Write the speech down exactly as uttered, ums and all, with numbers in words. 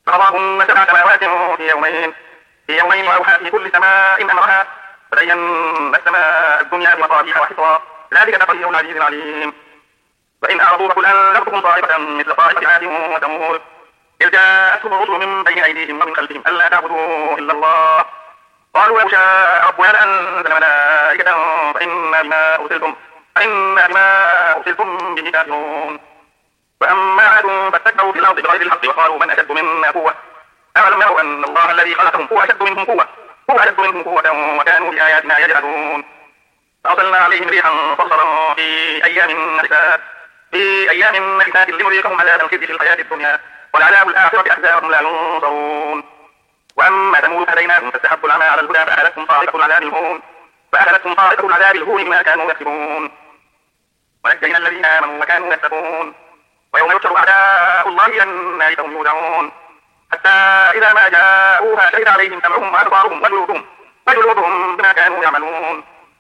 فقضاهن سبع سماوات في يومين في يومين وأوحى في كل سماء أمرها وزينا السماء الدنيا بمصابيح وحفظا ذلك تقدير العزيز العليم. فإن أعرضوا فقل أنذرتكم طائفة مثل طائفة عاد وثمود إذ جاءتهم الرسل من بين أيديهم ومن خلفهم ألا تعبدوا إلا الله قالوا لو شاء ربنا لأنزل ملائكة فإنا بما أرسلتم فإنا بما أرسلتم به كافرون. فأما عاد فاستكبروا في الأرض بغير الحق وقالوا من أشد منا قوة أولم يروا أن الله الذي خلقهم هو أشد منهم قوة هو أشد منهم قوة وكانوا بآياتنا يجحدون. فأرسلنا عليهم ريحا صرصرا في أيام نحسات في أيام نحسات لنذيقهم عذاب الخزي في الحياة الدنيا والعذاب الآخرة أخزى وهم لا ينصرون. وأما ثمود فهديناهم فاستحبوا العمى على الهدى فأخذتهم صاعقة العذاب الهون فأخذتهم صاعقة العذاب الهون بما كانوا يكسبون. ونجينا الذين آمنوا وكانوا يتقون. ويوم يحشر أعداء الله إلى النار فهم يوزعون حتى إذا ما جاءوها شهد عليهم سمعهم وأبصارهم وجلودهم وجلودهم بما كانوا يعملون.